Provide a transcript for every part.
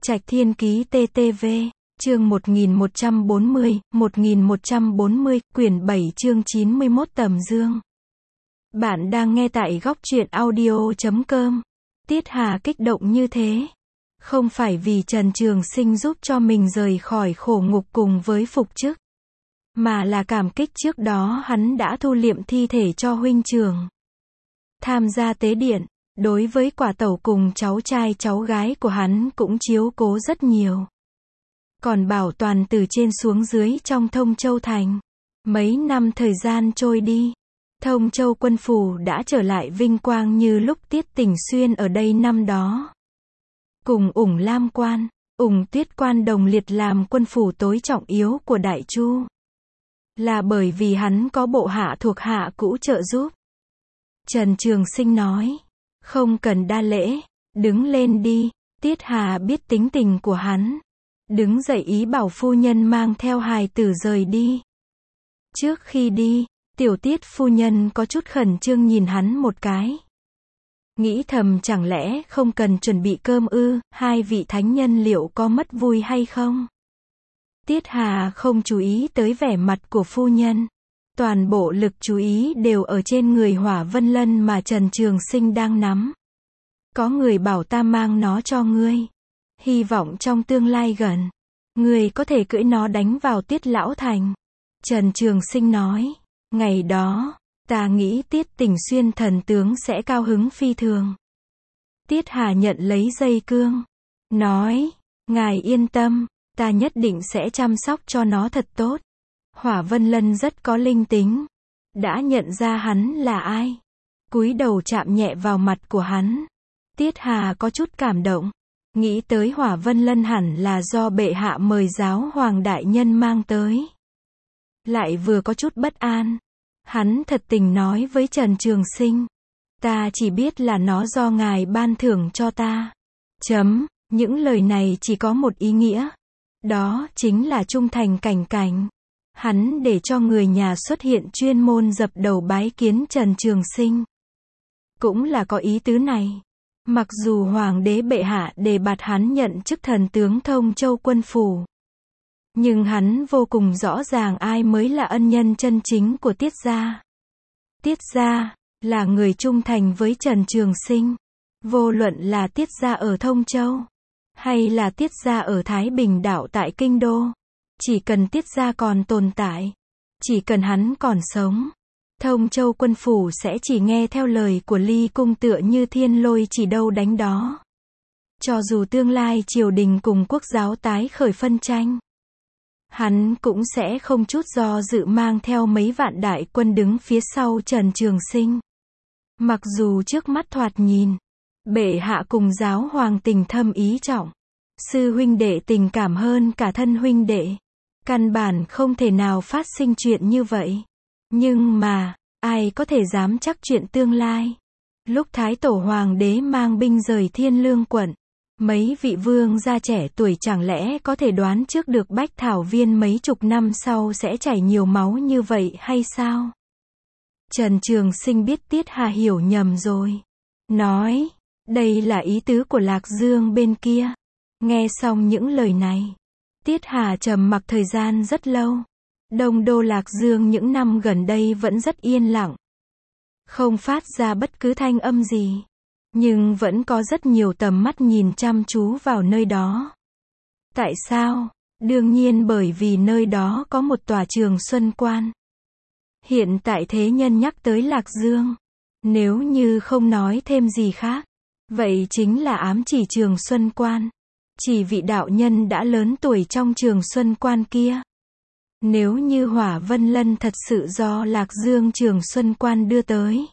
Trạch Thiên Ký TTV, chương 1140, quyển 7 chương 91 Tầm Dương. Bạn đang nghe tại góc truyện audio.com. Tiết Hà kích động như thế, không phải vì Trần Trường Sinh giúp cho mình rời khỏi khổ ngục cùng với phục chức, mà là cảm kích trước đó hắn đã thu liệm thi thể cho huynh trưởng, tham gia tế điện, đối với quả tẩu cùng cháu trai cháu gái của hắn cũng chiếu cố rất nhiều. Còn bảo toàn từ trên xuống dưới trong Thông Châu Thành. Mấy năm thời gian trôi đi, Thông Châu quân phủ đã trở lại vinh quang như lúc Tiết Tỉnh Xuyên ở đây năm đó. Cùng Ủng Lam Quan, Ủng Tuyết Quan đồng liệt làm quân phủ tối trọng yếu của Đại Chu. Là bởi vì hắn có bộ hạ thuộc hạ cũ trợ giúp. Trần Trường Sinh nói, không cần đa lễ, đứng lên đi. Tiết Hà biết tính tình của hắn, đứng dậy ý bảo phu nhân mang theo hài tử rời đi. Trước khi đi, Tiểu Tiết phu nhân có chút khẩn trương nhìn hắn một cái. Nghĩ thầm chẳng lẽ không cần chuẩn bị cơm ư, hai vị thánh nhân liệu có mất vui hay không? Tiết Hà không chú ý tới vẻ mặt của phu nhân. Toàn bộ lực chú ý đều ở trên người Hỏa Vân Lân mà Trần Trường Sinh đang nắm. Có người bảo ta mang nó cho ngươi. Hy vọng trong tương lai gần, ngươi có thể cưỡi nó đánh vào Tiết Lão Thành. Trần Trường Sinh nói, ngày đó, ta nghĩ Tiết Tỉnh Xuyên thần tướng sẽ cao hứng phi thường. Tiết Hà nhận lấy dây cương, nói, ngài yên tâm, ta nhất định sẽ chăm sóc cho nó thật tốt. Hỏa Vân Lân rất có linh tính, đã nhận ra hắn là ai, cúi đầu chạm nhẹ vào mặt của hắn. Tiết Hà có chút cảm động, nghĩ tới Hỏa Vân Lân hẳn là do bệ hạ mời giáo hoàng đại nhân mang tới. Lại vừa có chút bất an, hắn thật tình nói với Trần Trường Sinh, ta chỉ biết là nó do ngài ban thưởng cho ta. Những lời này chỉ có một ý nghĩa, đó chính là trung thành cảnh cảnh. Hắn để cho người nhà xuất hiện chuyên môn dập đầu bái kiến Trần Trường Sinh, cũng là có ý tứ này. Mặc dù hoàng đế bệ hạ đề bạt hắn nhận chức thần tướng Thông Châu quân phủ, nhưng hắn vô cùng rõ ràng ai mới là ân nhân chân chính của Tiết gia. Tiết gia là người trung thành với Trần Trường Sinh. Vô luận là Tiết gia ở Thông Châu, hay là Tiết gia ở Thái Bình đảo tại Kinh Đô, chỉ cần Tiết gia còn tồn tại, chỉ cần hắn còn sống, Thông Châu quân phủ sẽ chỉ nghe theo lời của Ly Cung tựa như thiên lôi chỉ đâu đánh đó. Cho dù tương lai triều đình cùng quốc giáo tái khởi phân tranh, hắn cũng sẽ không chút do dự mang theo mấy vạn đại quân đứng phía sau Trần Trường Sinh. Mặc dù trước mắt thoạt nhìn, bệ hạ cùng giáo hoàng tình thâm ý trọng, sư huynh đệ tình cảm hơn cả thân huynh đệ, căn bản không thể nào phát sinh chuyện như vậy. Nhưng mà, ai có thể dám chắc chuyện tương lai? Lúc Thái Tổ Hoàng đế mang binh rời Thiên Lương quận, mấy vị vương gia trẻ tuổi chẳng lẽ có thể đoán trước được Bách Thảo Viên mấy chục năm sau sẽ chảy nhiều máu như vậy hay sao? Trần Trường Sinh biết Tiết Hà hiểu nhầm rồi. Nói, đây là ý tứ của Lạc Dương bên kia. Nghe xong những lời này, Tiết Hà trầm mặc thời gian rất lâu. Đông đô Lạc Dương những năm gần đây vẫn rất yên lặng, không phát ra bất cứ thanh âm gì, nhưng vẫn có rất nhiều tầm mắt nhìn chăm chú vào nơi đó. Tại sao? Đương nhiên bởi vì nơi đó có một tòa Trường Xuân Quan. Hiện tại thế nhân nhắc tới Lạc Dương, nếu như không nói thêm gì khác, vậy chính là ám chỉ Trường Xuân Quan, chỉ vị đạo nhân đã lớn tuổi trong Trường Xuân Quan kia. Nếu như Hỏa Vân Lân thật sự do Lạc Dương Trường Xuân Quan đưa tới,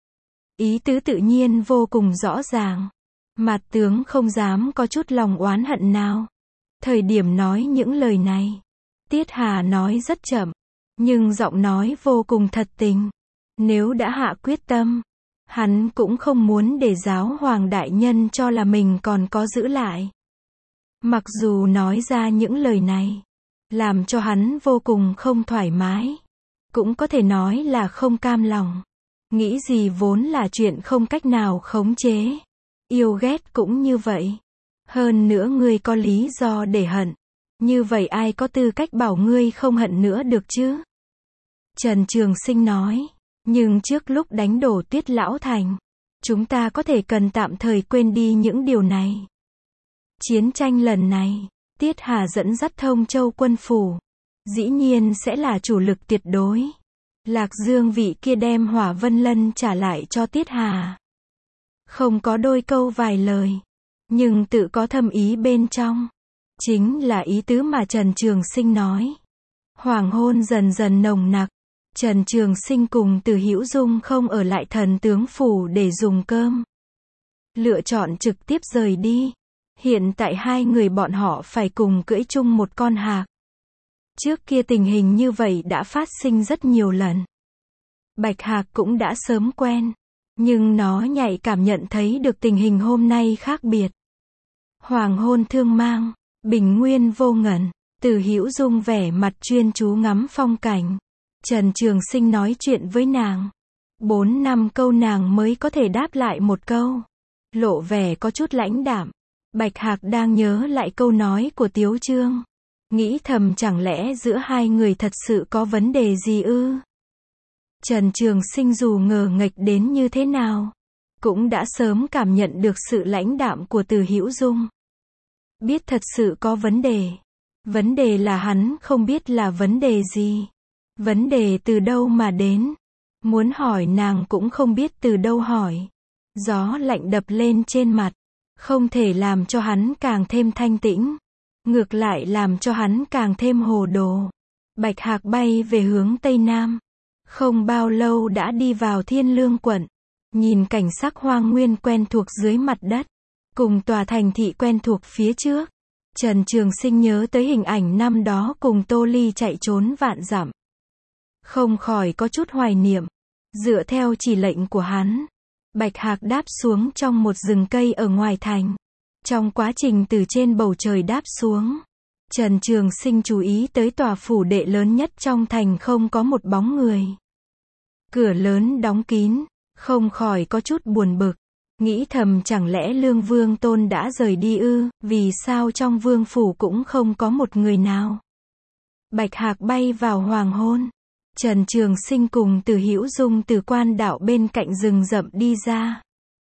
ý tứ tự nhiên vô cùng rõ ràng. Mạt tướng không dám có chút lòng oán hận nào. Thời điểm nói những lời này, Tiết Hà nói rất chậm, nhưng giọng nói vô cùng thật tình. Nếu đã hạ quyết tâm, hắn cũng không muốn để giáo hoàng đại nhân cho là mình còn có giữ lại. Mặc dù nói ra những lời này, làm cho hắn vô cùng không thoải mái, cũng có thể nói là không cam lòng. Nghĩ gì vốn là chuyện không cách nào khống chế, yêu ghét cũng như vậy. Hơn nữa ngươi có lý do để hận. Như vậy ai có tư cách bảo ngươi không hận nữa được chứ? Trần Trường Sinh nói. Nhưng trước lúc đánh đổ Tuyết Lão Thành, chúng ta có thể cần tạm thời quên đi những điều này. Chiến tranh lần này, Tiết Hà dẫn dắt Thông Châu quân phủ, dĩ nhiên sẽ là chủ lực tuyệt đối. Lạc Dương vị kia đem Hỏa Vân Lân trả lại cho Tiết Hà. Không có đôi câu vài lời, nhưng tự có thâm ý bên trong. Chính là ý tứ mà Trần Trường Sinh nói. Hoàng hôn dần dần nồng nặc. Trần Trường Sinh cùng Từ Hữu Dung không ở lại Thần tướng phủ để dùng cơm. Lựa chọn trực tiếp rời đi. Hiện tại hai người bọn họ phải cùng cưỡi chung một con hạc. Trước kia tình hình như vậy đã phát sinh rất nhiều lần. Bạch Hạc cũng đã sớm quen. Nhưng nó nhạy cảm nhận thấy được tình hình hôm nay khác biệt. Hoàng hôn thương mang, bình nguyên vô ngần. Từ Hữu Dung vẻ mặt chuyên chú ngắm phong cảnh. Trần Trường Sinh nói chuyện với nàng. 4-5 câu nàng mới có thể đáp lại một câu. Lộ vẻ có chút lãnh đạm. Bạch Hạc đang nhớ lại câu nói của Tiếu Trương. Nghĩ thầm chẳng lẽ giữa hai người thật sự có vấn đề gì ư? Trần Trường Sinh dù ngờ nghệch đến như thế nào, cũng đã sớm cảm nhận được sự lãnh đạm của Từ Hữu Dung. Biết thật sự có vấn đề. Vấn đề là hắn không biết là vấn đề gì. Vấn đề từ đâu mà đến. Muốn hỏi nàng cũng không biết từ đâu hỏi. Gió lạnh đập lên trên mặt. Không thể làm cho hắn càng thêm thanh tĩnh. Ngược lại làm cho hắn càng thêm hồ đồ. Bạch Hạc bay về hướng Tây Nam. Không bao lâu đã đi vào Thiên Lương quận. Nhìn cảnh sắc hoang nguyên quen thuộc dưới mặt đất. Cùng tòa thành thị quen thuộc phía trước. Trần Trường Sinh nhớ tới hình ảnh năm đó cùng Tô Ly chạy trốn vạn dặm. Không khỏi có chút hoài niệm. Dựa theo chỉ lệnh của hắn, Bạch Hạc đáp xuống trong một rừng cây ở ngoài thành. Trong quá trình từ trên bầu trời đáp xuống, Trần Trường Sinh chú ý tới tòa phủ đệ lớn nhất trong thành không có một bóng người. Cửa lớn đóng kín, không khỏi có chút buồn bực. Nghĩ thầm chẳng lẽ Lương Vương Tôn đã rời đi ư, vì sao trong vương phủ cũng không có một người nào. Bạch Hạc bay vào hoàng hôn. Trần Trường Sinh cùng Từ Hữu Dung từ quan đạo bên cạnh rừng rậm đi ra.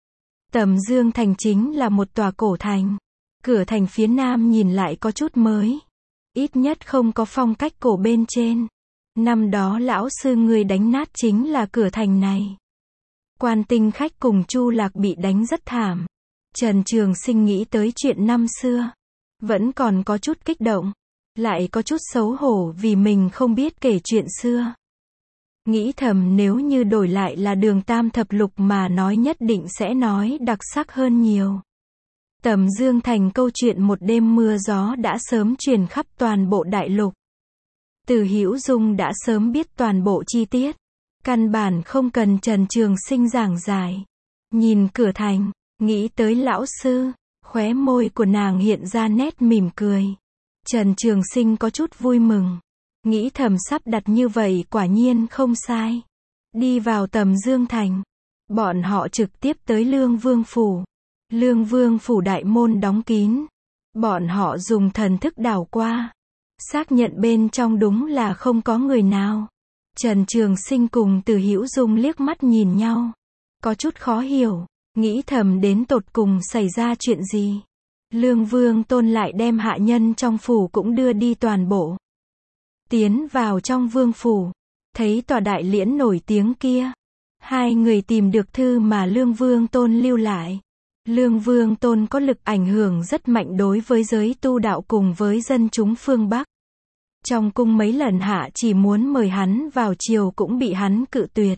Tầm Dương thành chính là một tòa cổ thành. Cửa thành phía nam nhìn lại có chút mới. Ít nhất không có phong cách cổ bên trên. Năm đó lão sư người đánh nát chính là cửa thành này. Quan Tinh Khách cùng Chu Lạc bị đánh rất thảm. Trần Trường Sinh nghĩ tới chuyện năm xưa. Vẫn còn có chút kích động. Lại có chút xấu hổ vì mình không biết kể chuyện xưa. Nghĩ thầm nếu như đổi lại là Đường Tam Thập Lục mà nói nhất định sẽ nói đặc sắc hơn nhiều. Tầm Dương thành câu chuyện một đêm mưa gió đã sớm truyền khắp toàn bộ đại lục. Từ Hữu Dung đã sớm biết toàn bộ chi tiết. Căn bản không cần Trần Trường Sinh giảng giải. Nhìn cửa thành, nghĩ tới lão sư, khóe môi của nàng hiện ra nét mỉm cười. Trần Trường Sinh có chút vui mừng. Nghĩ thầm sắp đặt như vậy quả nhiên không sai. Đi vào Tầm Dương thành. Bọn họ trực tiếp tới Lương Vương phủ. Lương Vương phủ đại môn đóng kín. Bọn họ dùng thần thức đảo qua. Xác nhận bên trong đúng là không có người nào. Trần Trường Sinh cùng Từ Hữu Dung liếc mắt nhìn nhau. Có chút khó hiểu. Nghĩ thầm đến tột cùng xảy ra chuyện gì. Lương Vương Tôn lại đem hạ nhân trong phủ cũng đưa đi toàn bộ. Tiến vào trong vương phủ. Thấy tòa đại liễn nổi tiếng kia. Hai người tìm được thư mà Lương Vương Tôn lưu lại. Lương Vương Tôn có lực ảnh hưởng rất mạnh đối với giới tu đạo cùng với dân chúng phương Bắc. Trong cung mấy lần hạ chỉ muốn mời hắn vào triều cũng bị hắn cự tuyệt.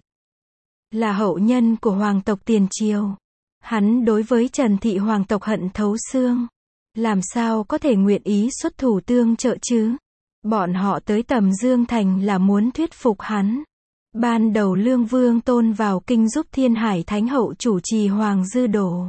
Là hậu nhân của hoàng tộc tiền triều. Hắn đối với Trần thị hoàng tộc hận thấu xương. Làm sao có thể nguyện ý xuất thủ tương trợ chứ? Bọn họ tới Tầm Dương thành là muốn thuyết phục hắn. Ban đầu Lương Vương Tôn vào kinh giúp Thiên Hải Thánh Hậu chủ trì Hoàng Dư Đồ.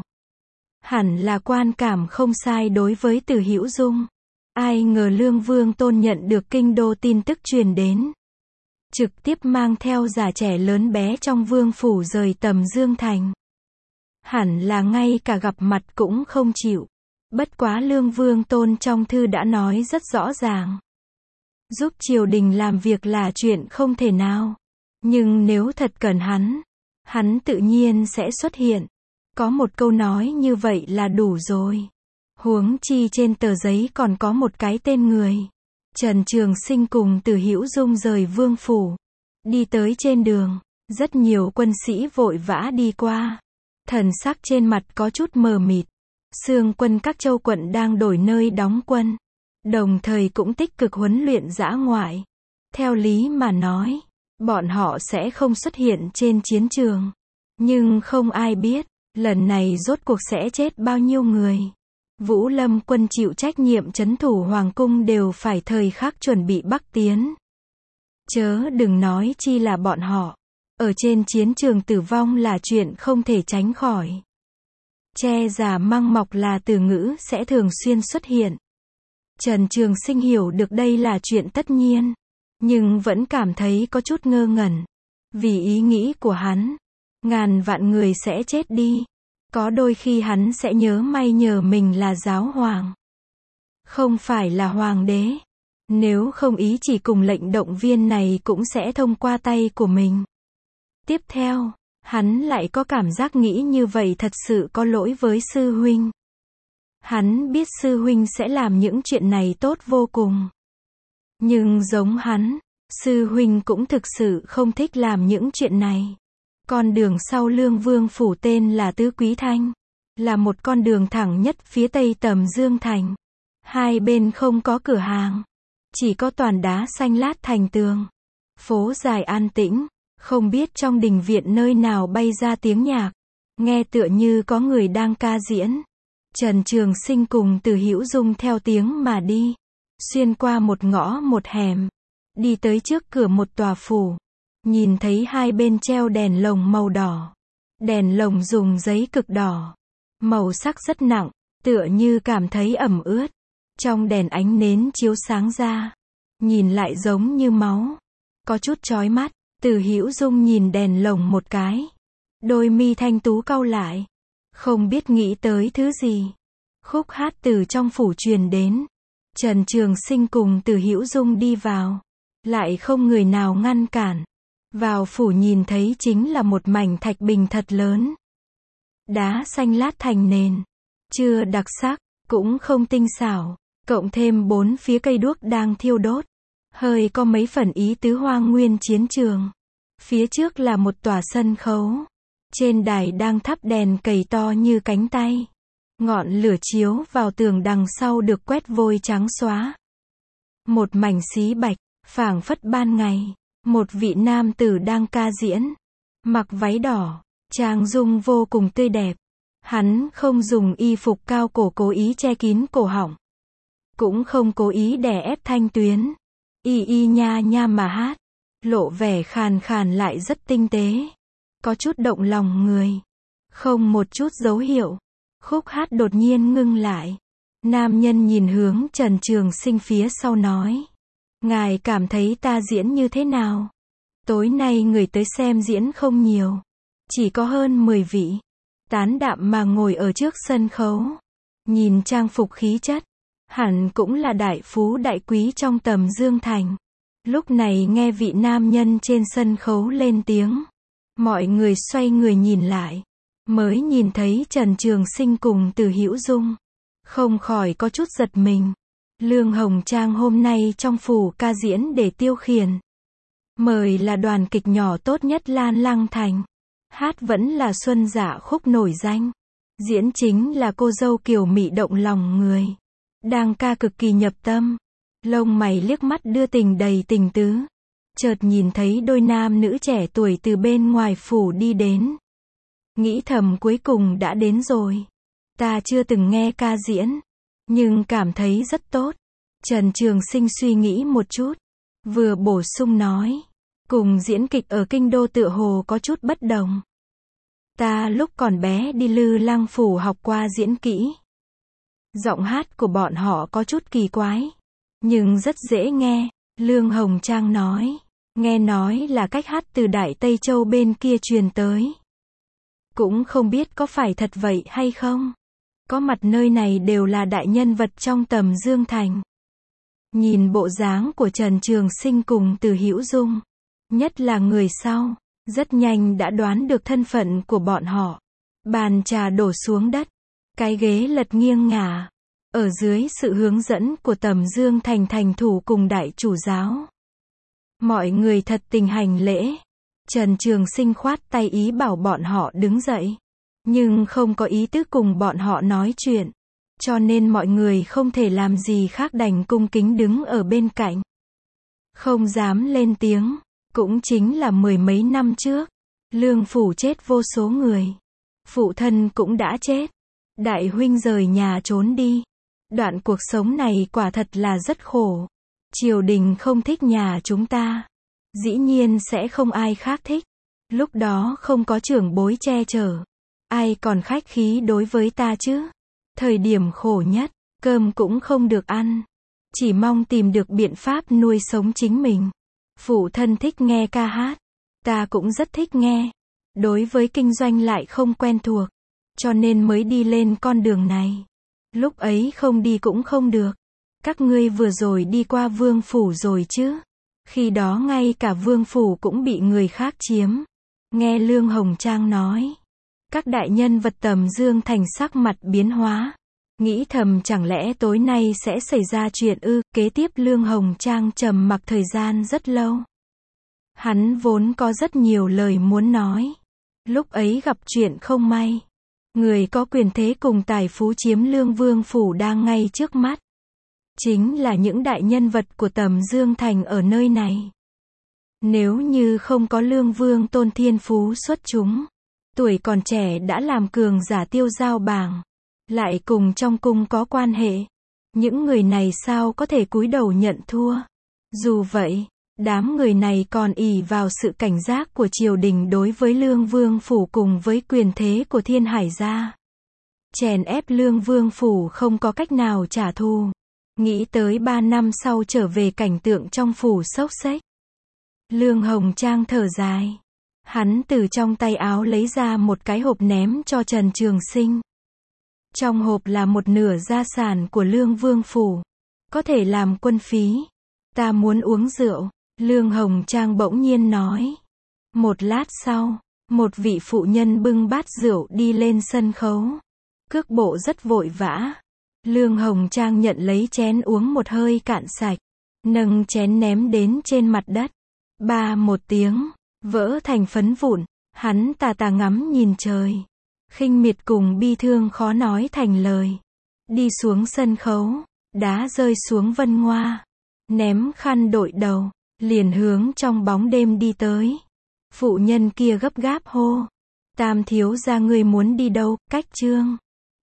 Hẳn là quan cảm không sai đối với Từ Hữu Dung. Ai ngờ Lương Vương Tôn nhận được kinh đô tin tức truyền đến. Trực tiếp mang theo già trẻ lớn bé trong vương phủ rời Tầm Dương thành. Hẳn là ngay cả gặp mặt cũng không chịu. Bất quá Lương Vương Tôn trong thư đã nói rất rõ ràng. Giúp triều đình làm việc là chuyện không thể nào. Nhưng nếu thật cần hắn tự nhiên sẽ xuất hiện. Có một câu nói như vậy là đủ rồi. Huống chi trên tờ giấy còn có một cái tên người. Trần Trường Sinh cùng Từ Hữu Dung rời vương phủ. Đi tới trên đường, rất nhiều quân sĩ vội vã đi qua. Thần sắc trên mặt có chút mờ mịt. Xương quân các châu quận đang đổi nơi đóng quân. Đồng thời cũng tích cực huấn luyện dã ngoại. Theo lý mà nói, bọn họ sẽ không xuất hiện trên chiến trường. Nhưng không ai biết, lần này rốt cuộc sẽ chết bao nhiêu người. Vũ Lâm quân chịu trách nhiệm trấn thủ hoàng cung đều phải thời khắc chuẩn bị bắc tiến. Chớ đừng nói chi là bọn họ. Ở trên chiến trường tử vong là chuyện không thể tránh khỏi. Che giả măng mọc là từ ngữ sẽ thường xuyên xuất hiện. Trần Trường Sinh hiểu được đây là chuyện tất nhiên, nhưng vẫn cảm thấy có chút ngơ ngẩn. Vì ý nghĩ của hắn, ngàn vạn người sẽ chết đi. Có đôi khi hắn sẽ nhớ may nhờ mình là giáo hoàng, không phải là hoàng đế. Nếu không ý chỉ cùng lệnh động viên này cũng sẽ thông qua tay của mình. Tiếp theo, hắn lại có cảm giác nghĩ như vậy thật sự có lỗi với sư huynh. Hắn biết sư huynh sẽ làm những chuyện này tốt vô cùng. Nhưng giống hắn, sư huynh cũng thực sự không thích làm những chuyện này. Con đường sau Lương Vương phủ tên là Tứ Quý Thanh, là một con đường thẳng nhất phía tây Tầm Dương thành. Hai bên không có cửa hàng, chỉ có toàn đá xanh lát thành tường. Phố dài an tĩnh, không biết trong đình viện nơi nào bay ra tiếng nhạc, nghe tựa như có người đang ca diễn. Trần Trường Sinh cùng Từ Hữu Dung theo tiếng mà đi, xuyên qua một ngõ một hẻm, đi tới trước cửa một tòa phủ. Nhìn thấy hai bên treo đèn lồng màu đỏ. Đèn lồng dùng giấy cực đỏ, màu sắc rất nặng, tựa như cảm thấy ẩm ướt. Trong đèn ánh nến chiếu sáng ra, nhìn lại giống như máu, có chút chói mắt. Từ Hữu Dung nhìn đèn lồng một cái, đôi mi thanh tú cau lại, không biết nghĩ tới thứ gì. Khúc hát từ trong phủ truyền đến. Trần Trường Sinh cùng Từ Hữu Dung đi vào, lại không người nào ngăn cản. Vào phủ nhìn thấy chính là một mảnh thạch bình thật lớn. Đá xanh lát thành nền, chưa đặc sắc, cũng không tinh xảo, cộng thêm bốn phía cây đuốc đang thiêu đốt, hơi có mấy phần ý tứ Hoang Nguyên chiến trường. Phía trước là một tòa sân khấu, trên đài đang thắp đèn cầy to như cánh tay. Ngọn lửa chiếu vào tường đằng sau được quét vôi trắng xóa. Một mảnh xí bạch, phảng phất ban ngày. Một vị nam tử đang ca diễn, mặc váy đỏ, trang dung vô cùng tươi đẹp. Hắn không dùng y phục cao cổ cố ý che kín cổ họng, cũng không cố ý đè ép thanh tuyến. Y nha nha mà hát, lộ vẻ khàn khàn lại rất tinh tế, có chút động lòng người, không một chút dấu hiệu. Khúc hát đột nhiên ngưng lại. Nam nhân nhìn hướng Trần Trường Sinh phía sau nói: ngài cảm thấy ta diễn như thế nào? Tối nay người tới xem diễn không nhiều, chỉ có hơn 10 vị. Tán đạm mà ngồi ở trước sân khấu, nhìn trang phục khí chất, hẳn cũng là đại phú đại quý trong Tầm Dương thành. Lúc này nghe vị nam nhân trên sân khấu lên tiếng, mọi người xoay người nhìn lại, mới nhìn thấy Trần Trường Sinh cùng Từ Hữu Dung, không khỏi có chút giật mình. Lương Hồng Trang hôm nay trong phủ ca diễn để tiêu khiển. Mời là đoàn kịch nhỏ tốt nhất Lan Lăng Thành. Hát vẫn là Xuân Dạ Khúc nổi danh. Diễn chính là cô dâu kiều mị động lòng người. Đang ca cực kỳ nhập tâm. Lông mày liếc mắt đưa tình đầy tình tứ. Chợt nhìn thấy đôi nam nữ trẻ tuổi từ bên ngoài phủ đi đến. Nghĩ thầm cuối cùng đã đến rồi. Ta chưa từng nghe ca diễn, nhưng cảm thấy rất tốt. Trần Trường Sinh suy nghĩ một chút, vừa bổ sung nói, cùng diễn kịch ở kinh đô tựa hồ có chút bất đồng. Ta lúc còn bé đi Lư Lăng phủ học qua diễn kỹ. Giọng hát của bọn họ có chút kỳ quái, nhưng rất dễ nghe. Lương Hồng Trang nói, nghe nói là cách hát từ Đại Tây Châu bên kia truyền tới. Cũng không biết có phải thật vậy hay không. có mặt nơi này đều là đại nhân vật trong Tầm Dương Thành. Nhìn bộ dáng của Trần Trường Sinh cùng Từ Hữu Dung, nhất là người sau, rất nhanh đã đoán được thân phận của bọn họ. Bàn trà đổ xuống đất, cái ghế lật nghiêng ngả. Ở dưới sự hướng dẫn của Tầm Dương Thành thành thủ cùng đại chủ giáo, mọi người thật tình hành lễ. Trần Trường Sinh khoát tay ý bảo bọn họ đứng dậy, nhưng không có ý tứ cùng bọn họ nói chuyện, cho nên mọi người không thể làm gì khác đành cung kính đứng ở bên cạnh, không dám lên tiếng. Cũng chính là mười mấy năm trước, Lương phủ chết vô số người, phụ thân cũng đã chết, đại huynh rời nhà trốn đi. Đoạn cuộc sống này quả thật là rất khổ. Triều đình không thích nhà chúng ta, dĩ nhiên sẽ không ai khác thích. Lúc đó không có trưởng bối che chở, ai còn khách khí đối với ta chứ? Thời điểm khổ nhất, cơm cũng không được ăn, chỉ mong tìm được biện pháp nuôi sống chính mình. Phụ thân thích nghe ca hát, ta cũng rất thích nghe. Đối với kinh doanh lại không quen thuộc, cho nên mới đi lên con đường này. Lúc ấy không đi cũng không được. Các ngươi vừa rồi đi qua Vương phủ rồi chứ? Khi đó ngay cả Vương phủ cũng bị người khác chiếm. Nghe Lương Hồng Trang nói, các đại nhân vật Tầm Dương Thành sắc mặt biến hóa, nghĩ thầm chẳng lẽ tối nay sẽ xảy ra chuyện ư? Kế tiếp Lương Hồng Trang trầm mặc thời gian rất lâu. Hắn vốn có rất nhiều lời muốn nói. Lúc ấy gặp chuyện không may, người có quyền thế cùng tài phú chiếm Lương Vương phủ đang ngay trước mắt, chính là những đại nhân vật của Tầm Dương Thành ở nơi này. Nếu như không có Lương Vương Tôn thiên phú xuất chúng, tuổi còn trẻ đã làm cường giả tiêu giao bảng, lại cùng trong cung có quan hệ, những người này sao có thể cúi đầu nhận thua? Dù vậy, đám người này còn ỷ vào sự cảnh giác của triều đình đối với Lương Vương phủ cùng với quyền thế của Thiên Hải gia, chèn ép Lương Vương phủ không có cách nào trả thù. Nghĩ tới 3 năm sau trở về cảnh tượng trong phủ xốc xếch, Lương Hồng Trang thở dài. Hắn từ trong tay áo lấy ra một cái hộp ném cho Trần Trường Sinh. Trong hộp là một nửa gia sản của Lương Vương phủ, có thể làm quân phí. Ta muốn uống rượu, Lương Hồng Trang bỗng nhiên nói. Một lát sau, một vị phụ nhân bưng bát rượu đi lên sân khấu, cước bộ rất vội vã. Lương Hồng Trang nhận lấy chén uống một hơi cạn sạch, nâng chén ném đến trên mặt đất. Ba một tiếng, vỡ thành phấn vụn. Hắn tà tà ngắm nhìn trời, khinh miệt cùng bi thương khó nói thành lời. Đi xuống sân khấu, đá rơi xuống vân hoa, ném khăn đội đầu, liền hướng trong bóng đêm đi tới. Phụ nhân kia gấp gáp hô, Tam thiếu gia ngươi muốn đi đâu? Cách chương